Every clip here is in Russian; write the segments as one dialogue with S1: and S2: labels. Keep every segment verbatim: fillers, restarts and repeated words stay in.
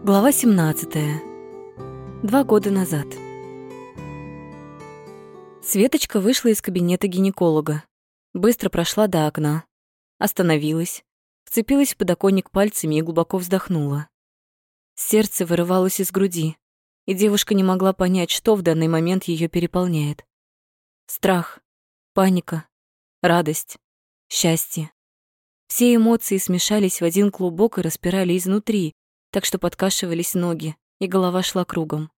S1: Глава семнадцатая. Два года назад. Светочка вышла из кабинета гинеколога. Быстро прошла до окна. Остановилась. Вцепилась в подоконник пальцами и глубоко вздохнула. Сердце вырывалось из груди, и девушка не могла понять, что в данный момент ее переполняет. Страх, паника, радость, счастье. Все эмоции смешались в один клубок и распирали изнутри, так что подкашивались ноги, и голова шла кругом.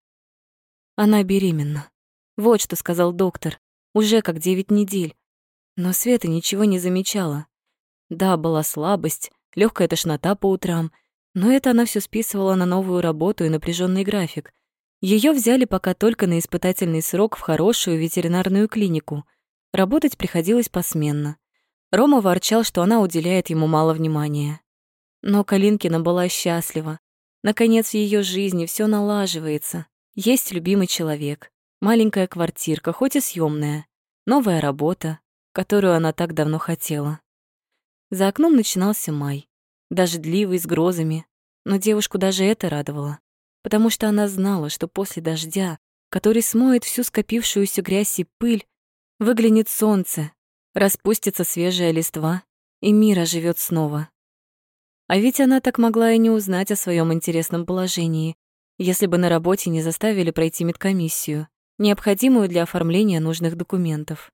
S1: Она беременна. Вот что сказал доктор. Уже как девять недель. Но Света ничего не замечала. Да, была слабость, легкая тошнота по утрам, но это она все списывала на новую работу и напряженный график. Ее взяли пока только на испытательный срок в хорошую ветеринарную клинику. Работать приходилось посменно. Рома ворчал, что она уделяет ему мало внимания. Но Калинкина была счастлива. Наконец в ее жизни все налаживается. Есть любимый человек, маленькая квартирка, хоть и съемная, новая работа, которую она так давно хотела. За окном начинался май, дождливый, с грозами, но девушку даже это радовало, потому что она знала, что после дождя, который смоет всю скопившуюся грязь и пыль, выглянет солнце, распустится свежая листва, и мир оживет снова. А ведь она так могла и не узнать о своем интересном положении, если бы на работе не заставили пройти медкомиссию, необходимую для оформления нужных документов.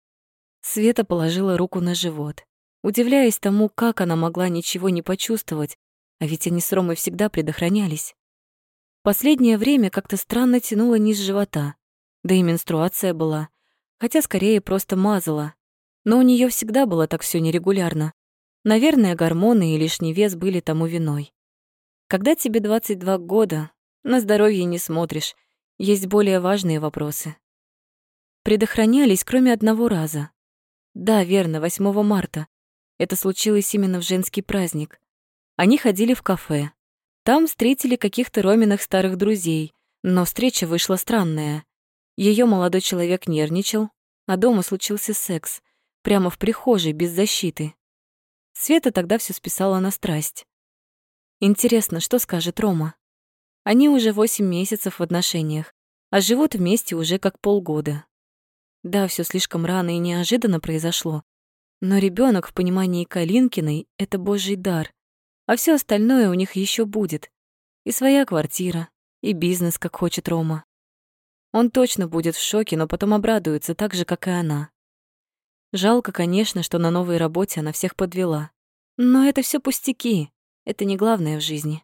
S1: Света положила руку на живот, удивляясь тому, как она могла ничего не почувствовать, а ведь они с Ромой всегда предохранялись. Последнее время как-то странно тянуло низ живота, да и менструация была, хотя скорее просто мазала, но у нее всегда было так все нерегулярно. Наверное, гормоны и лишний вес были тому виной. Когда тебе двадцать два года, на здоровье не смотришь, есть более важные вопросы. Предохранялись, кроме одного раза. Да, верно, восьмого марта. Это случилось именно в женский праздник. Они ходили в кафе. Там встретили каких-то Роминых старых друзей, но встреча вышла странная. Ее молодой человек нервничал, а дома случился секс. Прямо в прихожей, без защиты. Света тогда все списала на страсть. Интересно, что скажет Рома? Они уже восемь месяцев в отношениях, а живут вместе уже как полгода. Да, все слишком рано и неожиданно произошло, но ребенок в понимании Калинкиной — это божий дар, а все остальное у них еще будет. И своя квартира, и бизнес, как хочет Рома. Он точно будет в шоке, но потом обрадуется так же, как и она. Жалко, конечно, что на новой работе она всех подвела. Но это все пустяки, это не главное в жизни.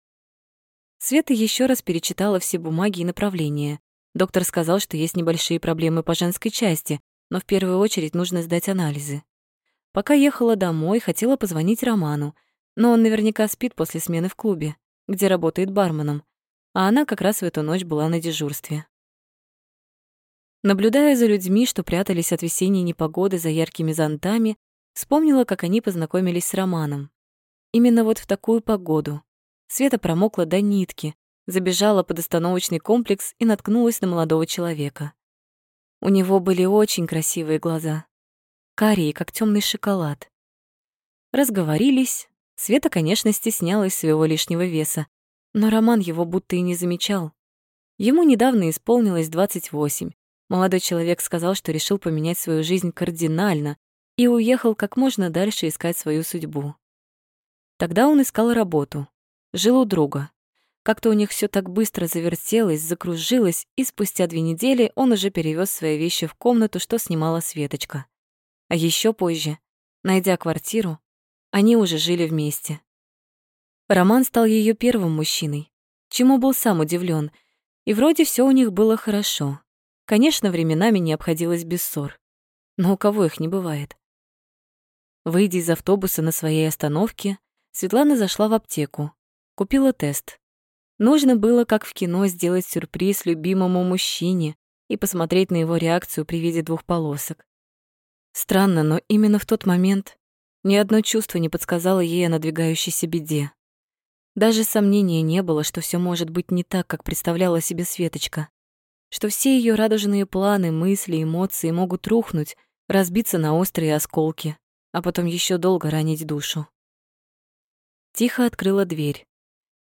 S1: Света еще раз перечитала все бумаги и направления. Доктор сказал, что есть небольшие проблемы по женской части, но в первую очередь нужно сдать анализы. Пока ехала домой, хотела позвонить Роману, но он наверняка спит после смены в клубе, где работает барменом, а она как раз в эту ночь была на дежурстве. Наблюдая за людьми, что прятались от весенней непогоды за яркими зонтами, вспомнила, как они познакомились с Романом. Именно вот в такую погоду. Света промокла до нитки, забежала под остановочный комплекс и наткнулась на молодого человека. У него были очень красивые глаза, карие, как темный шоколад. Разговорились. Света, конечно, стеснялась своего лишнего веса, но Роман его будто и не замечал. Ему недавно исполнилось двадцать восемь. Молодой человек сказал, что решил поменять свою жизнь кардинально и уехал как можно дальше искать свою судьбу. Тогда он искал работу, жил у друга. Как-то у них все так быстро завертелось, закружилось, и спустя две недели он уже перевез свои вещи в комнату, что снимала Светочка. А еще позже, найдя квартиру, они уже жили вместе. Роман стал ее первым мужчиной, чему был сам удивлен, и вроде все у них было хорошо. Конечно, временами не обходилось без ссор. Но у кого их не бывает? Выйдя из автобуса на своей остановке, Светлана зашла в аптеку, купила тест. Нужно было, как в кино, сделать сюрприз любимому мужчине и посмотреть на его реакцию при виде двух полосок. Странно, но именно в тот момент ни одно чувство не подсказало ей о надвигающейся беде. Даже сомнения не было, что все может быть не так, как представляла себе Светочка, что все ее радужные планы, мысли, эмоции могут рухнуть, разбиться на острые осколки, а потом еще долго ранить душу. Тихо открыла дверь.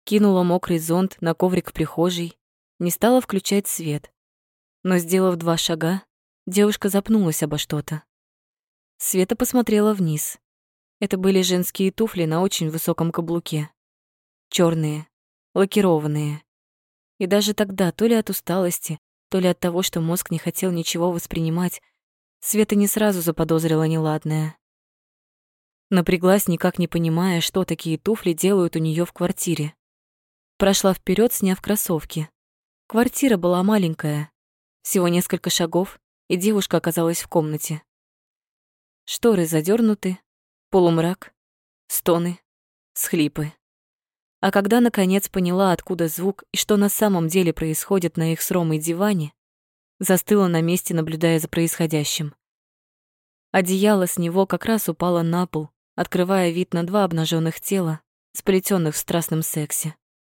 S1: Кинула мокрый зонт на коврик в прихожей, не стала включать свет. Но, сделав два шага, девушка запнулась обо что-то. Света посмотрела вниз. Это были женские туфли на очень высоком каблуке. Чёрные, лакированные. И даже тогда, то ли от усталости, то ли от того, что мозг не хотел ничего воспринимать, Света не сразу заподозрила неладное. Напряглась, никак не понимая, что такие туфли делают у неё в квартире. Прошла вперёд, сняв кроссовки. Квартира была маленькая. Всего несколько шагов, и девушка оказалась в комнате. Шторы задёрнуты, полумрак, стоны, всхлипы. А когда наконец поняла, откуда звук и что на самом деле происходит на их с Ромой диване, застыла на месте, наблюдая за происходящим. Одеяло с него как раз упало на пол, открывая вид на два обнаженных тела, сплетенных в страстном сексе.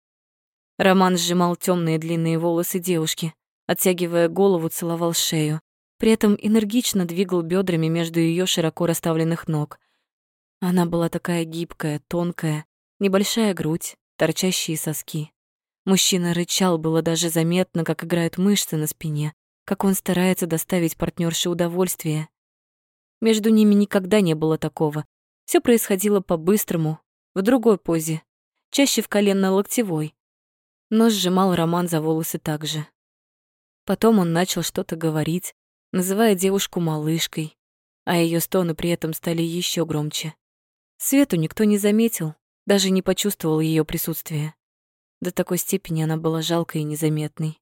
S1: Роман сжимал темные длинные волосы девушки, оттягивая голову, целовал шею, при этом энергично двигал бедрами между ее широко расставленных ног. Она была такая гибкая, тонкая, небольшая грудь, торчащие соски. Мужчина рычал, было даже заметно, как играют мышцы на спине, как он старается доставить партнерше удовольствие. Между ними никогда не было такого. Все происходило по-быстрому, в другой позе, чаще в коленно-локтевой. Но сжимал Роман за волосы так же. Потом он начал что-то говорить, называя девушку малышкой, а ее стоны при этом стали еще громче. Свету никто не заметил, даже не почувствовал ее присутствие. До такой степени она была жалкой и незаметной.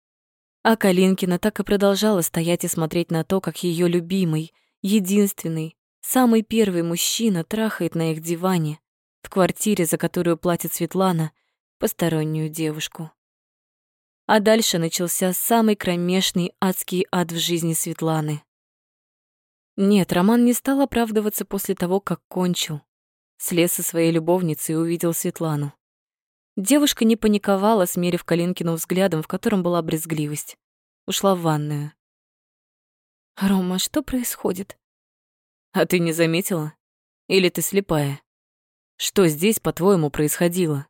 S1: А Калинкина так и продолжала стоять и смотреть на то, как ее любимый, единственный, самый первый мужчина трахает на их диване, в квартире, за которую платит Светлана, постороннюю девушку. А дальше начался самый кромешный адский ад в жизни Светланы. Нет, Роман не стал оправдываться после того, как кончил. Слез со своей любовницей и увидел Светлану. Девушка не паниковала, смерив Калинкину взглядом, в котором была брезгливость. Ушла в ванную. «Рома, что происходит?» «А ты не заметила? Или ты слепая? Что здесь, по-твоему, происходило?»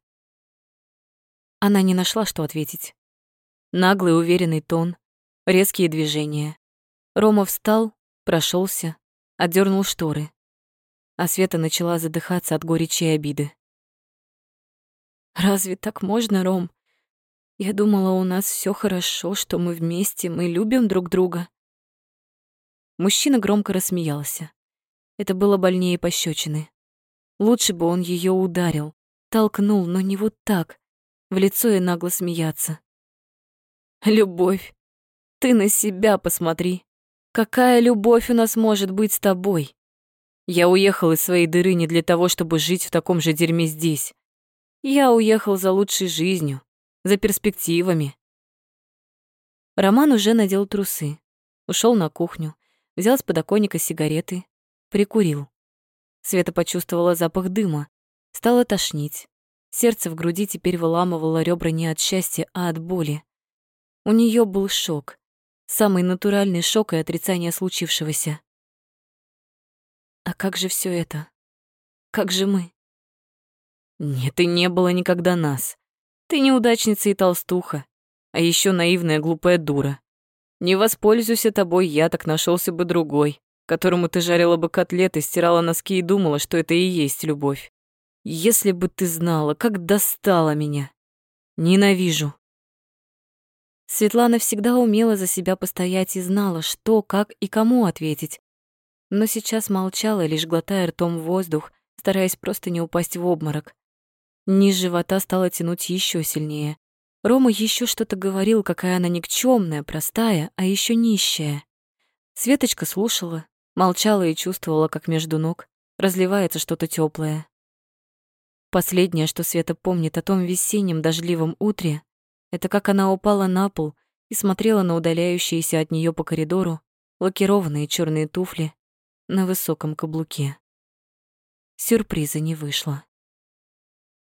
S1: Она не нашла, что ответить. Наглый, уверенный тон, резкие движения. Рома встал, прошелся, отдернул шторы. А Света начала задыхаться от горечи и обиды. «Разве так можно, Ром? Я думала, у нас все хорошо, что мы вместе, мы любим друг друга». Мужчина громко рассмеялся. Это было больнее пощечины. Лучше бы он ее ударил, толкнул, но не вот так, в лицо и нагло смеяться. «Любовь, ты на себя посмотри. Какая любовь у нас может быть с тобой? Я уехал из своей дыры не для того, чтобы жить в таком же дерьме здесь. Я уехал за лучшей жизнью, за перспективами». Роман уже надел трусы, ушел на кухню, взял с подоконника сигареты, прикурил. Света почувствовала запах дыма, стало тошнить. Сердце в груди теперь выламывало ребра не от счастья, а от боли. У нее был шок, самый натуральный шок и отрицание случившегося. А как же все это? Как же мы? Нет, и не было никогда нас. Ты неудачница и толстуха, а еще наивная глупая дура. Не воспользуйся тобой я, так нашелся бы другой, которому ты жарила бы котлеты, стирала носки и думала, что это и есть любовь. Если бы ты знала, как достала меня. Ненавижу. Светлана всегда умела за себя постоять и знала, что, как и кому ответить. Но сейчас молчала, лишь глотая ртом воздух, стараясь просто не упасть в обморок. Низ живота стало тянуть еще сильнее. Рома еще что-то говорил, какая она никчемная, простая, а еще нищая. Светочка слушала, молчала и чувствовала, как между ног разливается что-то теплое. Последнее, что Света помнит о том весеннем дождливом утре, это как она упала на пол и смотрела на удаляющиеся от нее по коридору лакированные черные туфли на высоком каблуке. Сюрприза не вышло.